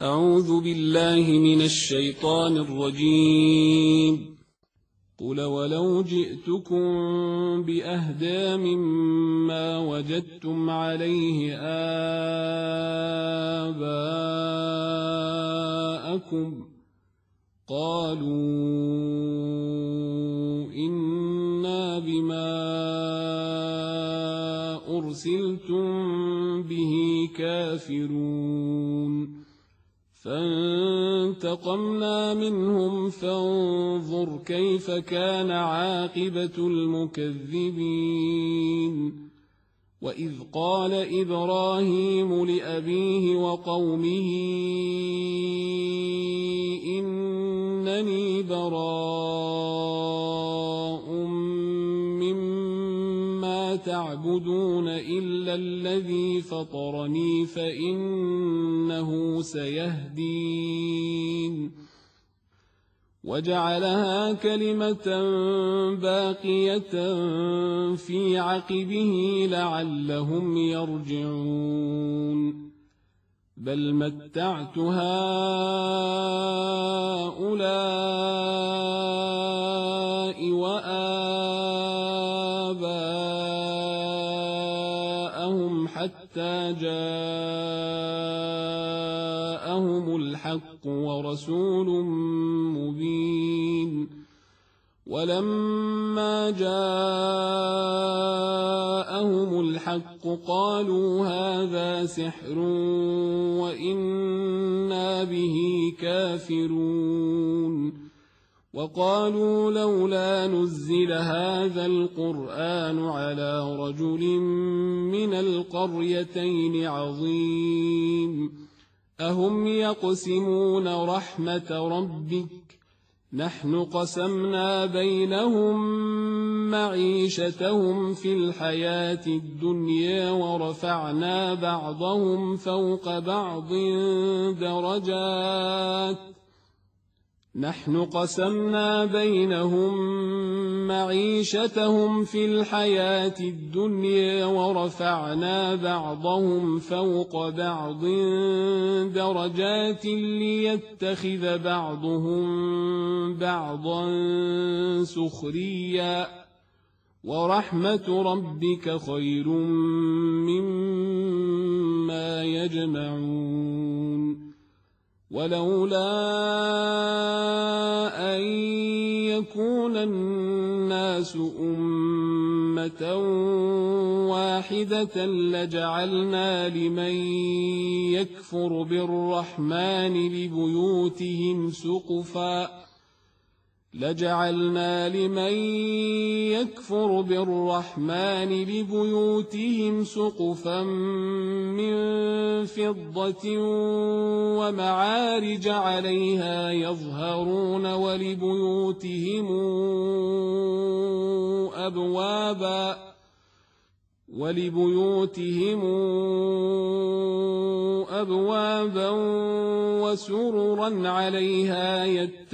أعوذ بالله من الشيطان الرجيم. قل ولو جئتكم بأهدى مما وجدتم عليه آباءكم قالوا إنا بما أرسلتم به كافرون فانتقمنا منهم فانظر كيف كان عاقبة المكذبين. وإذ قال إبراهيم لأبيه وقومه إنني براء مما تعبدون إلا الذي فطرني فإنه سيهدين. وجعلها كلمة باقية في عقبه لعلهم يرجعون. بل متعت هؤلاء وآباءهم حتى جاءهم الحق ورسول مبين. ولما جاءهم الحق قالوا هذا سحر وإنا به كافرون. وقالوا لولا نزل هذا القرآن على رجل من القريتين عظيم. أهم يقسمون رحمة ربك نحن قسمنا بينهم معيشتهم في الحياة الدنيا ورفعنا بعضهم فوق بعض درجات ليتخذ بعضهم بعضا سخريا ورحمة ربك خير مما يجمعون. ولولا أن يكون الناس أمة واحدة لجعلنا لمن يكفر بالرحمن لبيوتهم سقفا من فضة ومعارج عليها يظهرون ولبيوتهم أبوابا وسررا عليها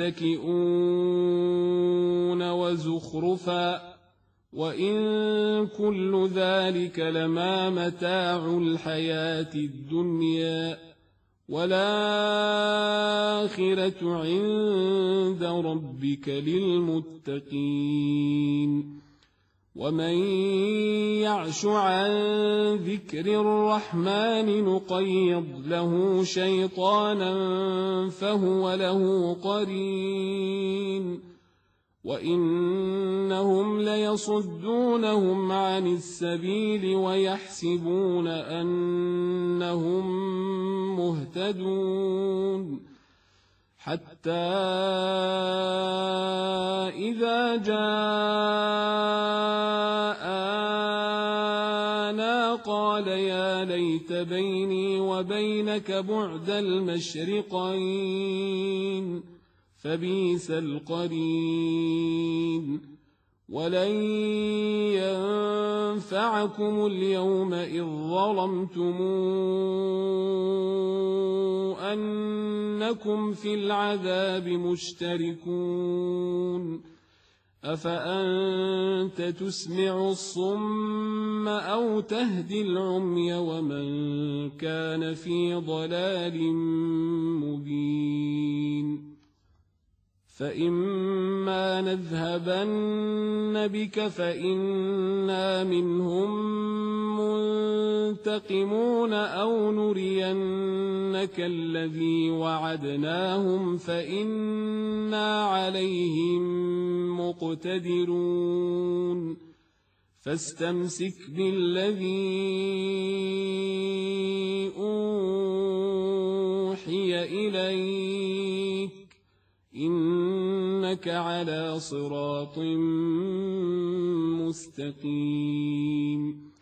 يتكئون وزخرفا وإن كل ذلك لما متاع الحياة الدنيا والآخرة عند ربك للمتقين. ومن يعش عن ذكر الرحمن نقيض له شيطانا فهو له قرين وإنهم ليصدونهم عن السبيل ويحسبون أنهم مهتدون. حتى إذا جاءنا قال يا ليت بيني وبينك بعد المشرقين فبئس القرين. ولن ينفعكم اليوم إذ ظلمتم أنكم في العذاب مشتركون. أفأنت تسمع الصم أو تهدي العمي ومن كان في ضلال مبين فإما نذهبن بك فإنا منهم منتقمون أو نرينك الذي وعدناهم فإنا عليهم مقتدرون فاستمسك بالذي أوحي إليك إنك على صراط مستقيم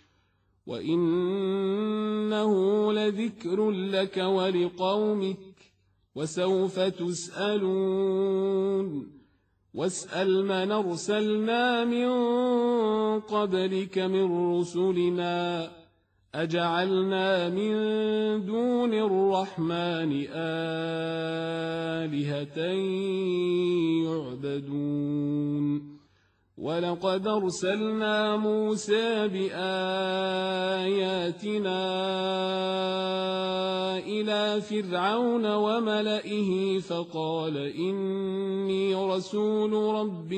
وإنه لذكر لك ولقومك وسوف تسألون واسأل من أرسلنا من قبلك من رسلنا أجعلنا من دون الرحمن آلهة يعبدون ولقد أرسلنا موسى بآياتنا إلى فرعون وملئه فقال إني رسول رب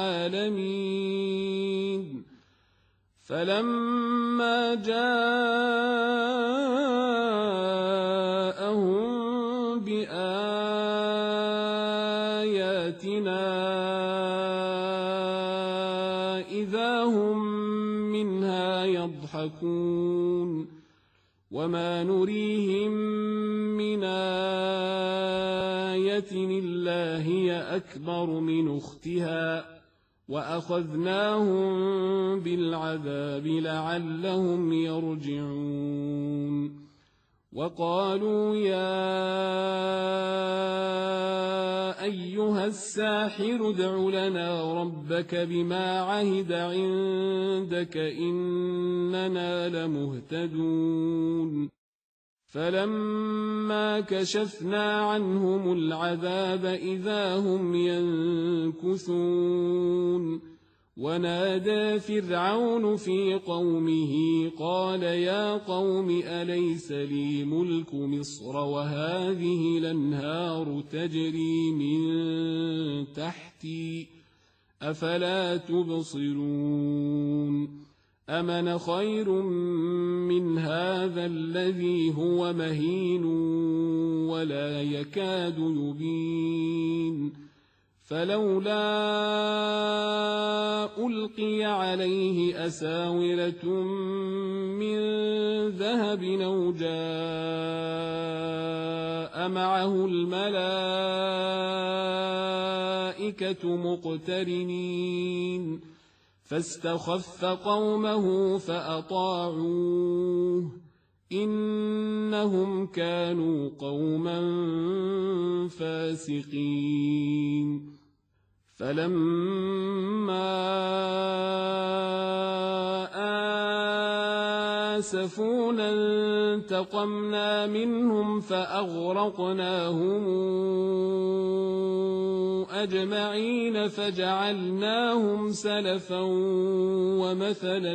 العالمين فلما جاءهم بآياتنا إذا هم منها يضحكون وما نريهم من آية إلا هي أكبر من أختها وأخذناهم بالعذاب لعلهم يرجعون وقالوا يا أيها الساحر ادع لنا ربك بما عهد عندك إننا لمهتدون فلما كشفنا عنهم العذاب إذا هم ينكثون ونادى فرعون في قومه قال يا قوم أليس لي ملك مصر وهذه الأنهار تجري من تحتي أفلا تبصرون أمن خير من هذا الذي هو مهين ولا يكاد يبين فلولا ألقي عليه أساورة من ذهب أو جاء معه الملائكة مقترنين فاستخف قومه فأطاعوه إنهم كانوا قوما فاسقين فلما آسفونا انتقمنا منهم فأغرقناهم أجمعين فجعلناهم سلفا ومثلا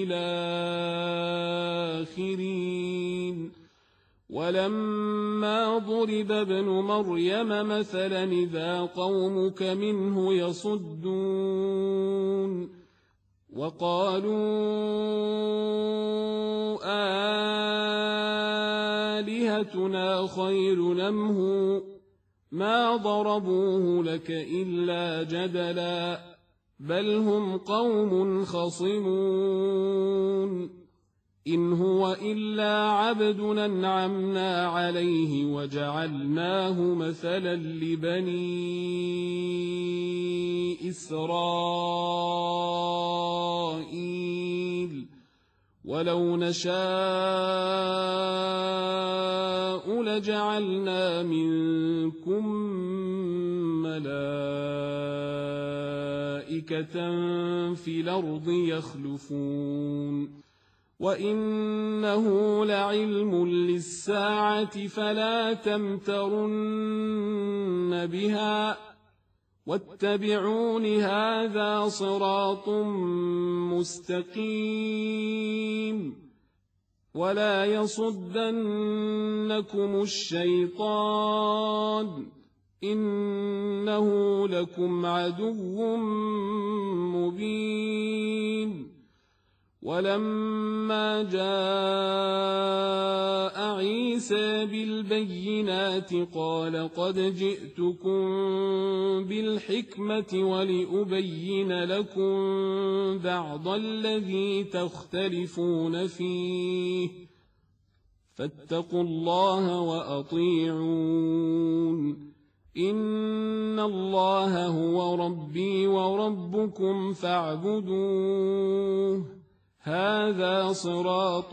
للآخرين ولما ضرب ابن مريم مثلا إذا قومك منه يصدون وقالوا آلهتنا خير أم هو ما ضربوه لك إلا جدلا بل هم قوم خصمون إن هو إلا عبد أنعمنا عليه وجعلناه مثلا لبني إسرائيل ولو نشاء لجعلنا منكم ملائكة في الأرض يخلفون وإنه لعلم للساعة فلا تمترن بها واتبعون هذا صراط مستقيم ولا يصدنكم الشيطان إنه لكم عدو مبين. ولما جاء عيسى بالبينات قال قد جئتكم بالحكمة ولأبين لكم بعض الذي تختلفون فيه فاتقوا الله وأطيعون إن الله هو ربي وربكم فاعبدوه هذا صراط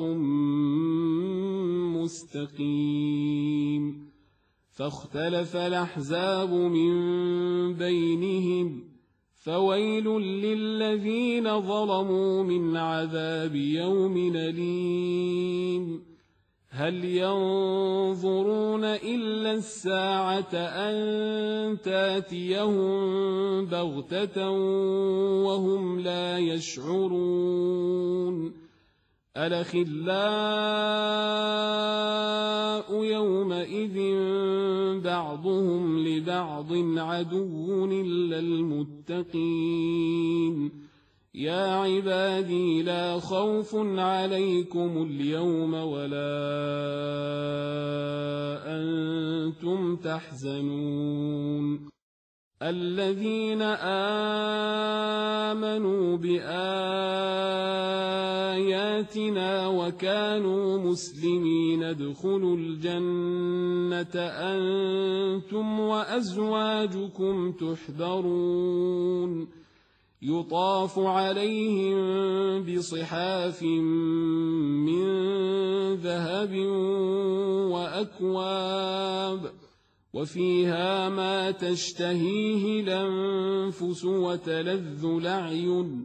مستقيم. فاختلف الأحزاب من بينهم فويل للذين ظلموا من عذاب يوم أليم. هل ينظرون إلا الساعة أن تاتيهم بغتة وهم لا يشعرون. الأخلاء يومئذ بعضهم لبعض عدو إلا المتقين. يا عبادي لا خوف عليكم اليوم ولا أنتم تحزنون. الذين آمنوا بآياتنا وكانوا مسلمين ادخلوا الجنة أنتم وأزواجكم تحبرون. يطاف عليهم بصحاف من ذهب وأكواب وفيها ما تشتهيه الأنفس وتلذ الأعين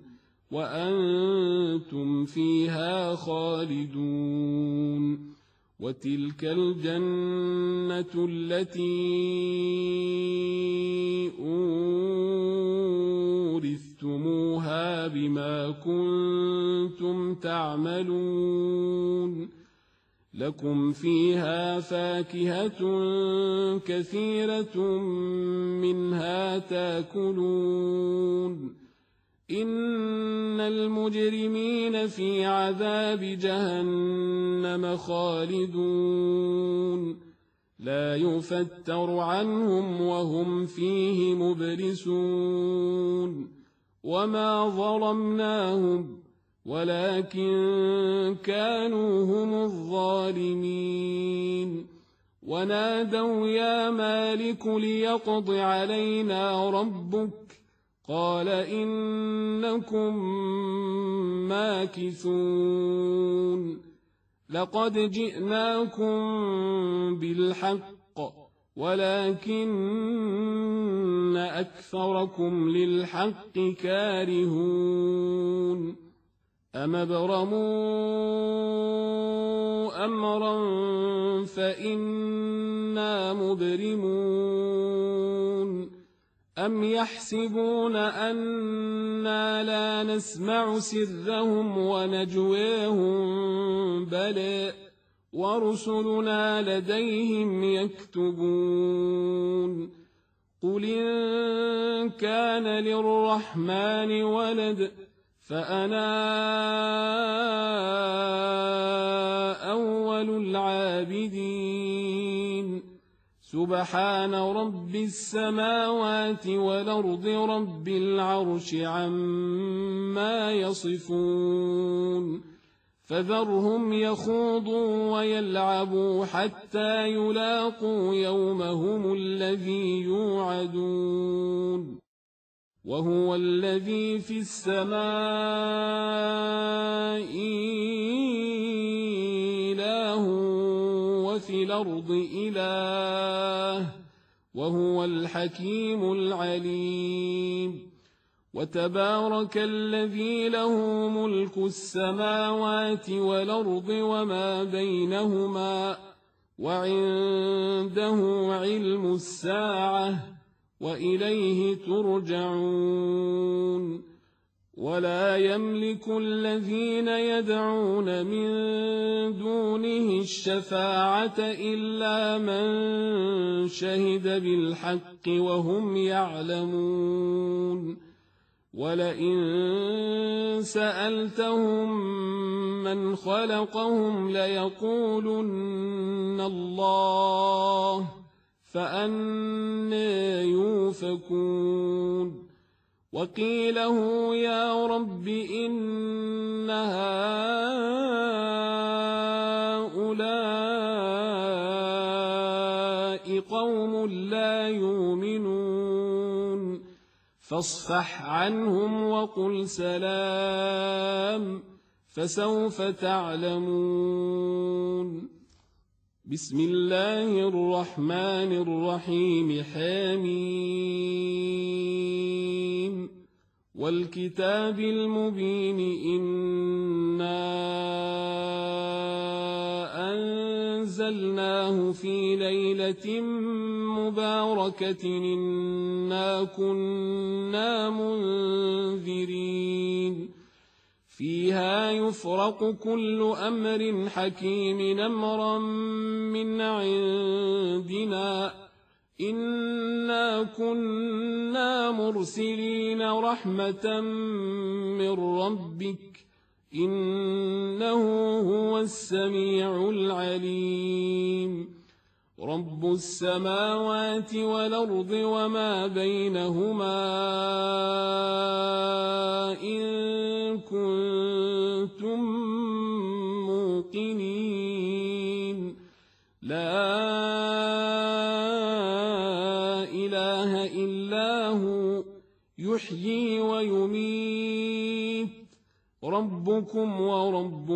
وأنتم فيها خالدون. وتلك الجنة التي أورثتموها بما كنتم تعملون. لكم فيها فاكهة كثيرة منها تاكلون. إن المجرمين في عذاب جهنم خالدون لا يفتر عنهم وهم فيه مبلسون. وما ظلمناهم ولكن كانوا هم الظالمين. ونادوا يا مالك ليقض علينا ربك قال إنكم ماكثون. لقد جئناكم بالحق ولكن أكثركم للحق كارهون. أم ابرموا أمرا فإنا مبرمون. أم يحسبون أنا لا نسمع سرهم ونجواهم بلى ورسلنا لديهم يكتبون. قل إن كان للرحمن ولد فأنا أول العابدين. سبحان رب السماوات والأرض رب العرش عما يصفون. فذرهم يخوضوا ويلعبوا حتى يلاقوا يومهم الذي يوعدون. وهو الذي في السماء إله وفي الأرض إله وهو الحكيم العليم. وتبارك الذي له ملك السماوات والأرض وما بينهما وعنده علم الساعة وإليه ترجعون. ولا يملك الذين يدعون من دونه الشفاعة إلا من شهد بالحق وهم يعلمون ولئن سألتهم من خلقهم ليقولن الله فأنى يؤفكون وقيله يا رب إن هؤلاء قوم لا يؤمنون فاصفح عنهم وقل سلام فسوف تعلمون بسم الله الرحمن الرحيم حميم والكتاب المبين إنا أنزلناه في ليلة مباركة إنا كنا منذرين فيها يفرق كل أمر حكيم أمرا من عندنا إنا كنا مرسلين رحمة من ربك إنه هو السميع العليم رب السماوات والأرض وما بينهما إن كنتم موقنين لا إله إلا هو يحيي ويميت ربكم ورب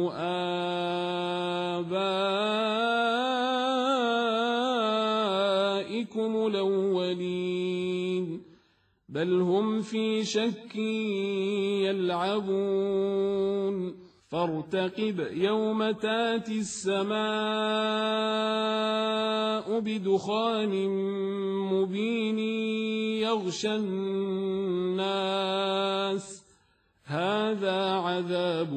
آبائكم الأولين بل هم في شك يلعبون فارتقب يوم تاتي السماء بدخان مبين يغشى الناس هذا عذاب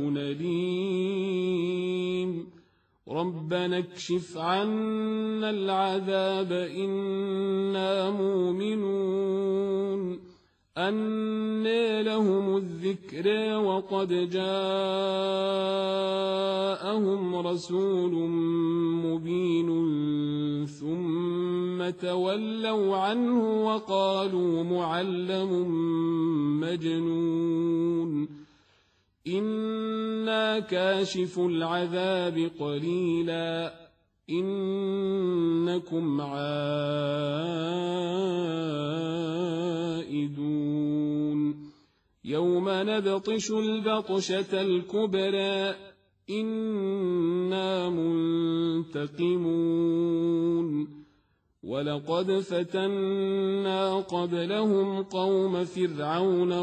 أليم ربنا اكشف عنا العذاب إنا مؤمنون أنى لهم الذكر وقد جاءهم رسول مبين ثم تولوا عنه وقالوا معلم مجنون إنا كاشف العذاب قليلا إنكم عائدون يوم نبطش البطشة الكبرى إنا منتقمون ولقد فتنا قبلهم قوم فرعون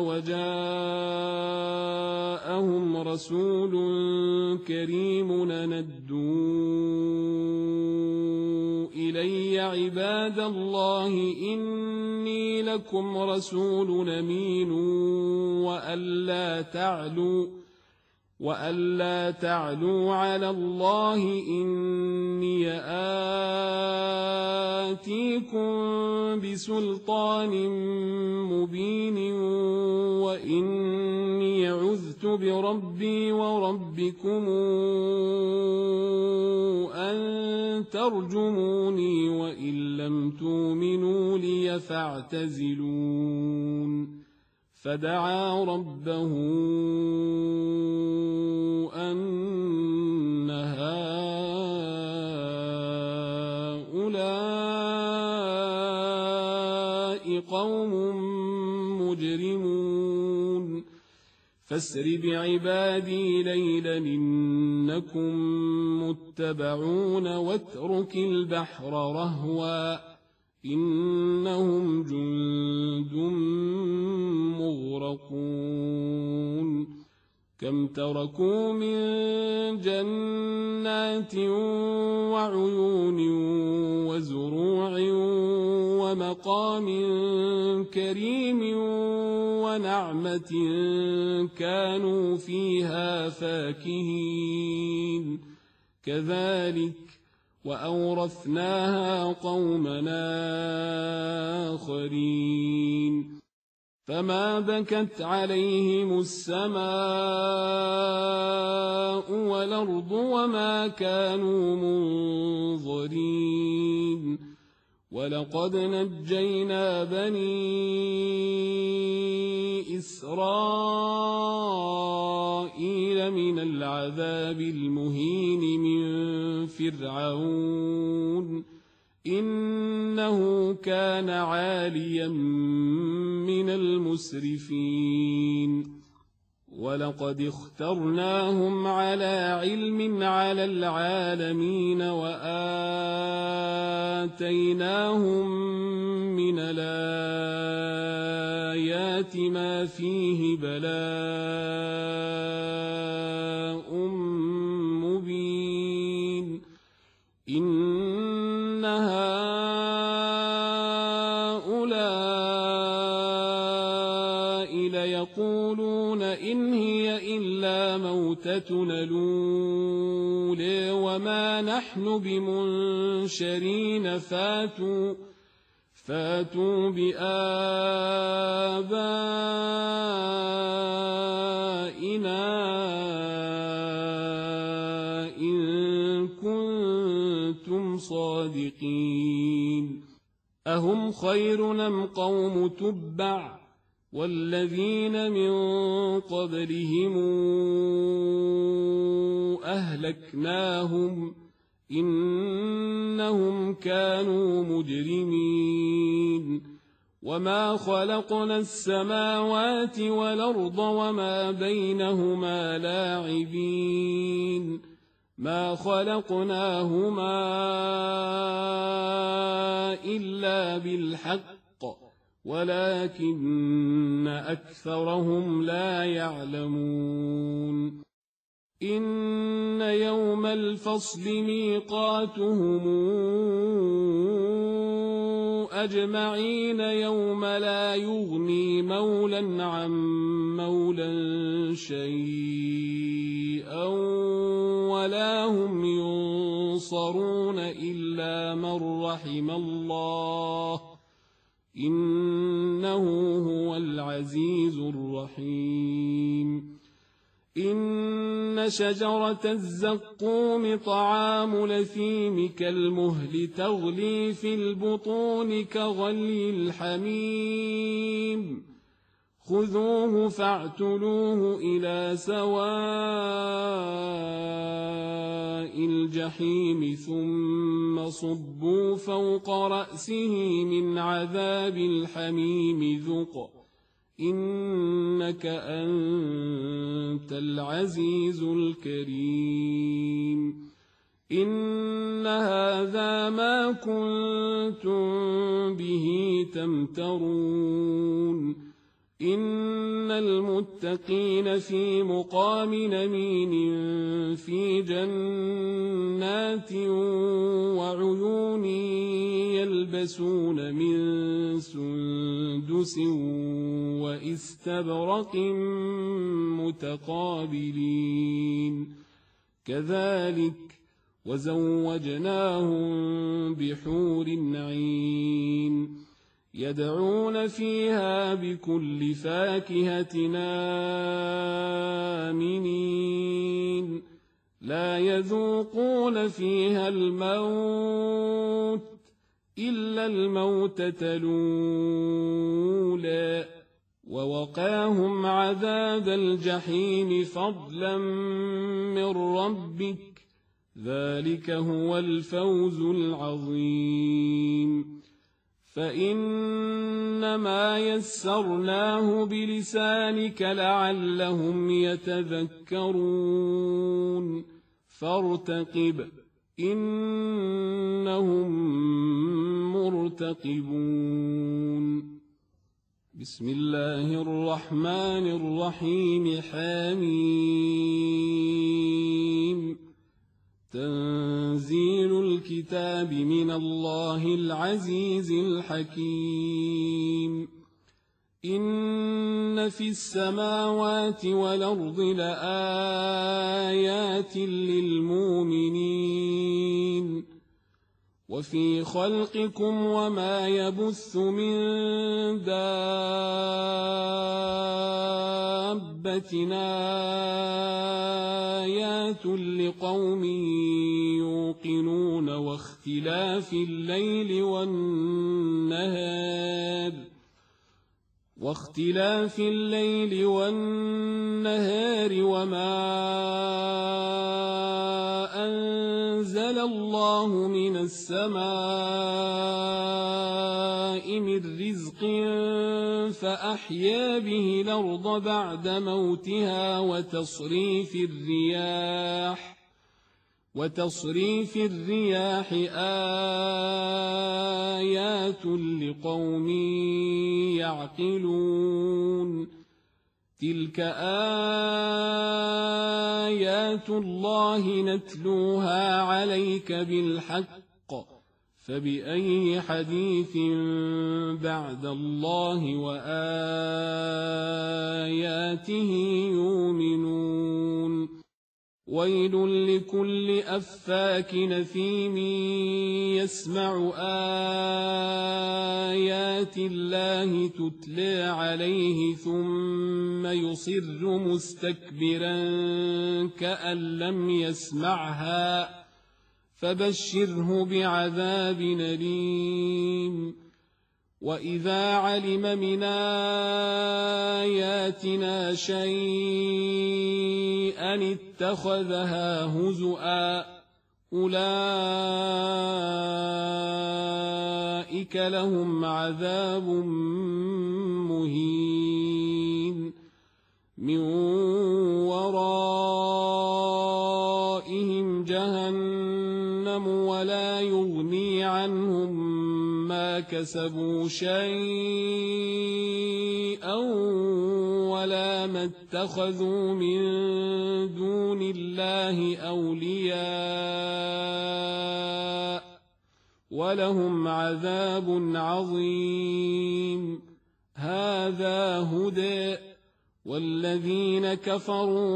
وجاءهم رسول كريم ندوا إلي عباد الله إني لكم رسول أمين وألا تعلوا على الله إني آتيكم بسلطان مبين وإني عذت بربي وربكم أن ترجموني وإن لم تؤمنوا لي فاعتزلون فدعا ربه أن هؤلاء قوم مجرمون فاسر بعبادي ليلا إنكم متبعون واترك البحر رهوا إنهم جند مغرقون كم تركوا من جنات وعيون وزروع ومقام كريم ونعمة كانوا فيها فاكهين كذلك وأورثناها قومنا آخرين فما بكت عليهم السماء والأرض وما كانوا منظرين ولقد نجينا بني إسرائيل من العذاب المهين من فرعون إنه كان عاليا من المسرفين ولقد اخترناهم على علم على العالمين وآتيناهم من الآيات ما فيه بلاء مبين إن هؤلاء ليقولون إن هي إلا موتتنا الأولى وما نحن بمنشرين فاتوا بآبائنا إن كنتم صادقين أهم خير أم قوم تبع والذين من قبلهم أهلكناهم إنهم كانوا مجرمين وما خلقنا السماوات والأرض وما بينهما لاعبين ما خلقناهما إلا بالحق ولكن أكثرهم لا يعلمون إن يوم الفصل ميقاتهم أجمعين يوم لا يغني مولا عن مولا شيئا ولا هم ينصرون إلا من رحم الله إنه هو العزيز الرحيم إن شجرة الزقوم طعام الأثيم كالمهل تغلي في البطون كغلي الحميم خذوه فاعتلوه إلى سواء الجحيم ثم صبوا فوق رأسه من عذاب الحميم ذق إنك أنت العزيز الكريم إن هذا ما كنتم به تمترون إن المتقين في مقام أمين في جنات وعيون يلبسون من سندس وإستبرق متقابلين كذلك وزوجناهم بحور عين يدعون فيها بكل فاكهة آمنين لا يذوقون فيها الموت إلا الموتة الأولى ووقاهم عذاب الجحيم فضلا من ربك ذلك هو الفوز العظيم فإنما يسرناه بلسانك لعلهم يتذكرون فارتقب إنهم مرتقبون بسم الله الرحمن الرحيم حميم تنزيل الكتاب من الله العزيز الحكيم إن في السماوات والأرض لآيات للمؤمنين وفي خلقكم وما يبث من دابة آيات لقوم يوقنون واختلاف الليل والنهار وما أنزل الله من السماء من رزق فأحيا به الأرض بعد موتها وتصريف الرياح آيات لقوم يعقلون تلك آيات الله نتلوها عليك بالحق فبأي حديث بعد الله وآياته يؤمنون ويل لكل أفاك نثيم يسمع آيات الله تتلى عليه ثم يصر مستكبرا كأن لم يسمعها فبشره بعذاب أليم وإذا علم من آياتنا شيئا اتخذها هزؤا أولئك لهم عذاب مهين من ورائهم جهنم ولا يغني عنهم ما كسبوا شيئا ولا ما اتخذوا من دون الله أولياء ولهم عذاب عظيم هذا هدى والذين كفروا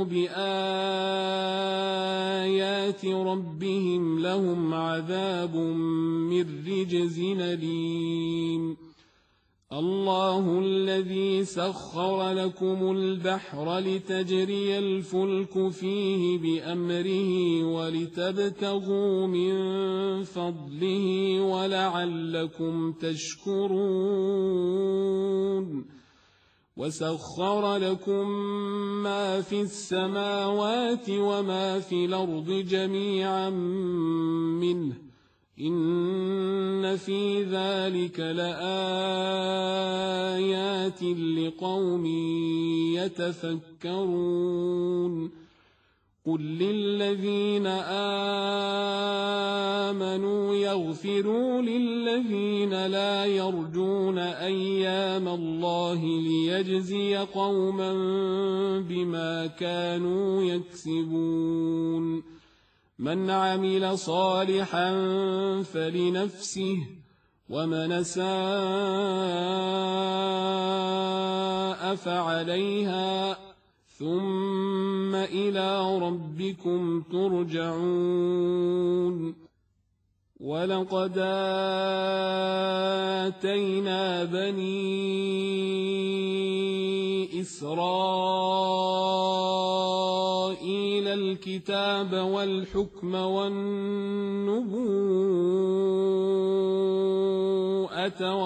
بآيات ربهم لهم عذاب من رجز أليم الله الذي سخر لكم البحر لتجري الفلك فيه بأمره ولتبتغوا من فضله ولعلكم تشكرون وسخر لكم ما في السماوات وما في الأرض جميعا منه إن في ذلك لآيات لقوم يتفكرون قل للذين آمنوا يغفروا للذين لا يرجون أيام الله ليجزي قوما بما كانوا يكسبون من عمل صالحا فلنفسه ومن أساء فعليها ثم إلى ربكم ترجعون ولقد آتينا بني إسرائيل الكتاب والحكم والنبوءة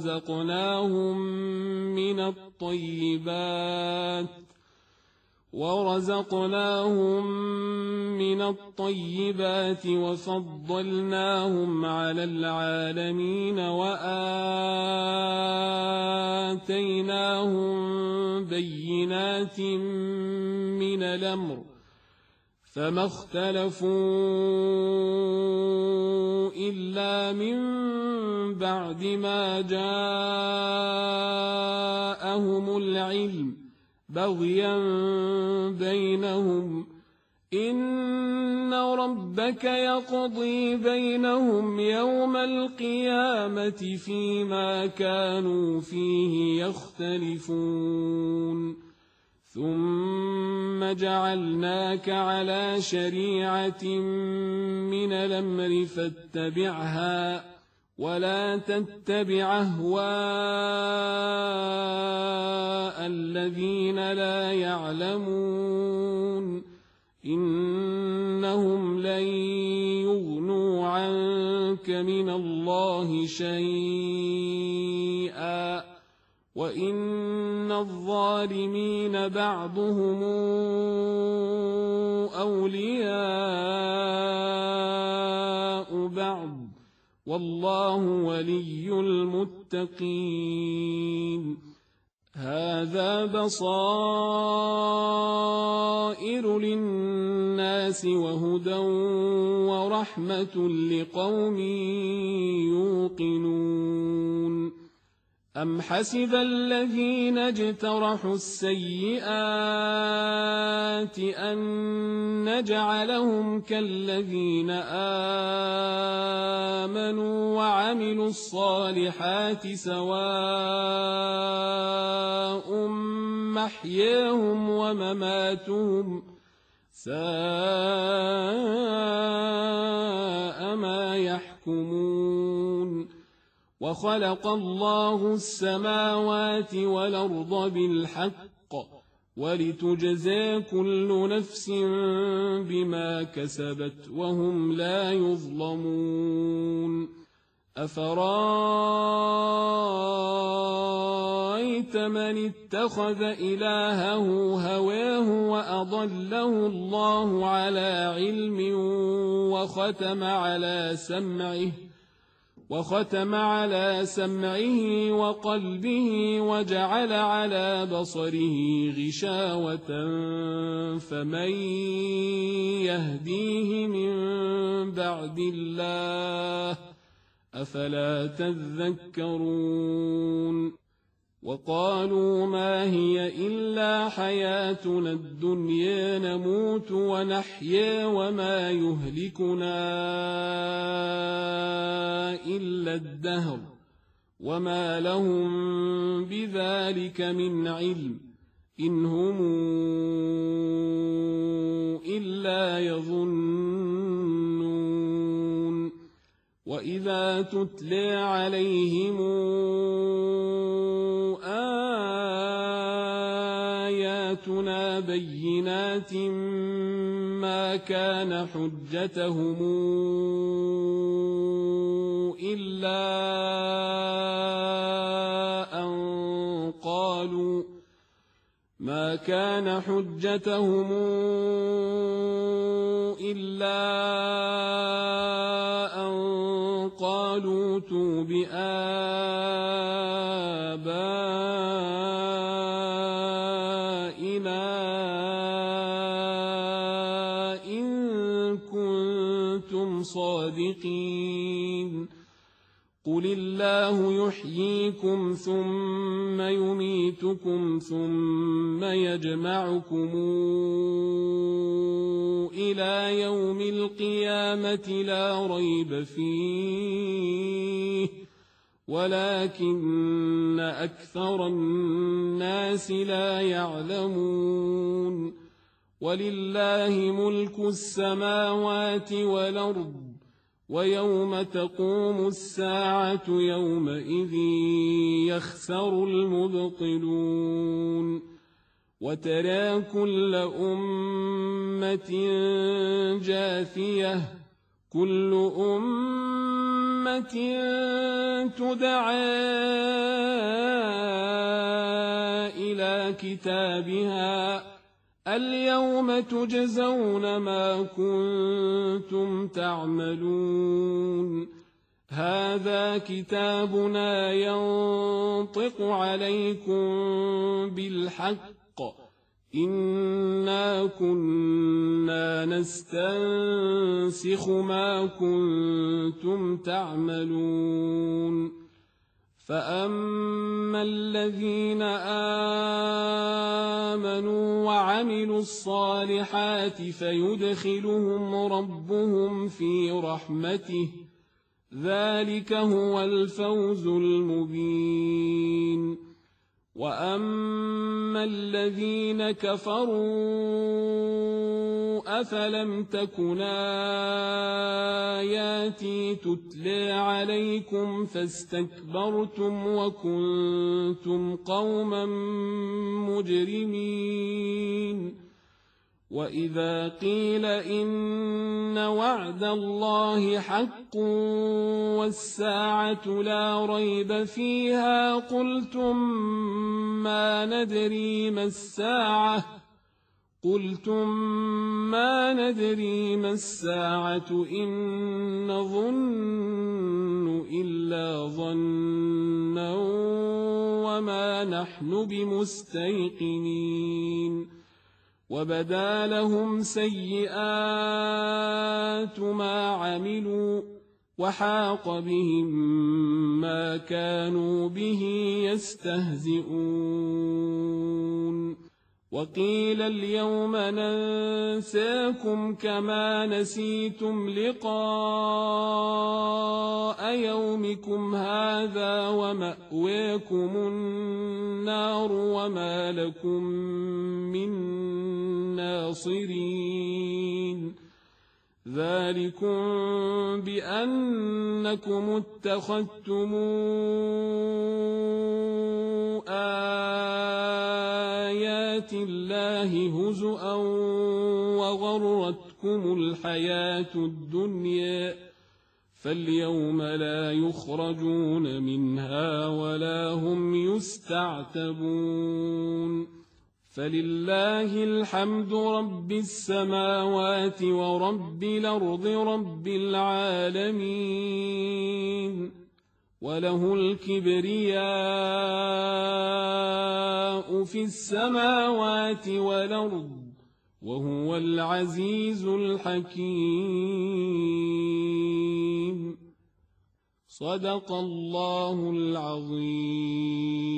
ورزقناهم من الطيبات وفضلناهم على العالمين وآتيناهم بينات من الأمر فما اختلفوا إلا من بعد ما جاءهم العلم بغيا بينهم إن ربك يقضي بينهم يوم القيامة فيما كانوا فيه يختلفون ثم جعلناك على شريعة من الأمر فاتبعها ولا تتبع أهواء الذين لا يعلمون إنهم لن يغنوا عنك من الله شيئا وإن الظالمين بعضهم أولياء بعض والله ولي المتقين هذا بصائر للناس وهدى ورحمة لقوم يوقنون أم حسب الذين اجترحوا السيئات أن نجعلهم كالذين آمنوا وعملوا الصالحات سواء محياهم ومماتهم ساء ما يحكمون وخلق الله السماوات والأرض بالحق ولتجزى كل نفس بما كسبت وهم لا يظلمون أفرأيت من اتخذ إلهه هواه وأضله الله على علم وختم على سمعه وقلبه وجعل على بصره غشاوة فمن يهديه من بعد الله أفلا تذكرون وقالوا ما هي إلا حياتنا الدنيا نموت ونحيا وما يهلكنا إلا الدهر وما لهم بذلك من علم إن هم إلا يظنون وإذا تتلى عليهم آياتنا بينات ما كان حجتهم إلا أن قالوا ائتوا بآبائنا إن كنتم صادقين قل الله يحييكم ثم يميتكم ثم يجمعكم إلى يوم القيامة لا ريب فيه ولكن أكثر الناس لا يعلمون ولله ملك السماوات والأرض ويوم تقوم الساعة يومئذ يخسر المبطلون وترى كل أمة جاثية كل أمة تدعى إلى كتابها اليوم تجزون ما كنتم تعملون هذا كتابنا ينطق عليكم بالحق إنا كنا نستنسخ ما كنتم تعملون فأما الذين آمنوا وعملوا الصالحات فيدخلهم ربهم في رحمته ذلك هو الفوز المبين. وأما الذين كفروا أفلم تكن آياتي تتلى عليكم فاستكبرتم وكنتم قوما مجرمين. وإذا قيل إن وعد الله حق والساعة لا ريب فيها قلتم ما ندري ما الساعة إن نظن إلا ظنا وما نحن بمستيقنين. وبدا لهم سيئات ما عملوا وحاق بهم ما كانوا به يستهزئون. وقيل اليوم ننساكم كما نسيتم لقاء يومكم هذا ومأواكم النار وما لكم من ناصرين. ذلكم بأنكم اتخذتم آيات الله هزؤا وغرتكم الحياة الدنيا فاليوم لا يخرجون منها ولا هم يستعتبون. فلله الحمد رب السماوات ورب الأرض رب العالمين. وله الكبرياء في السماوات والأرض وهو العزيز الحكيم. صدق الله العظيم.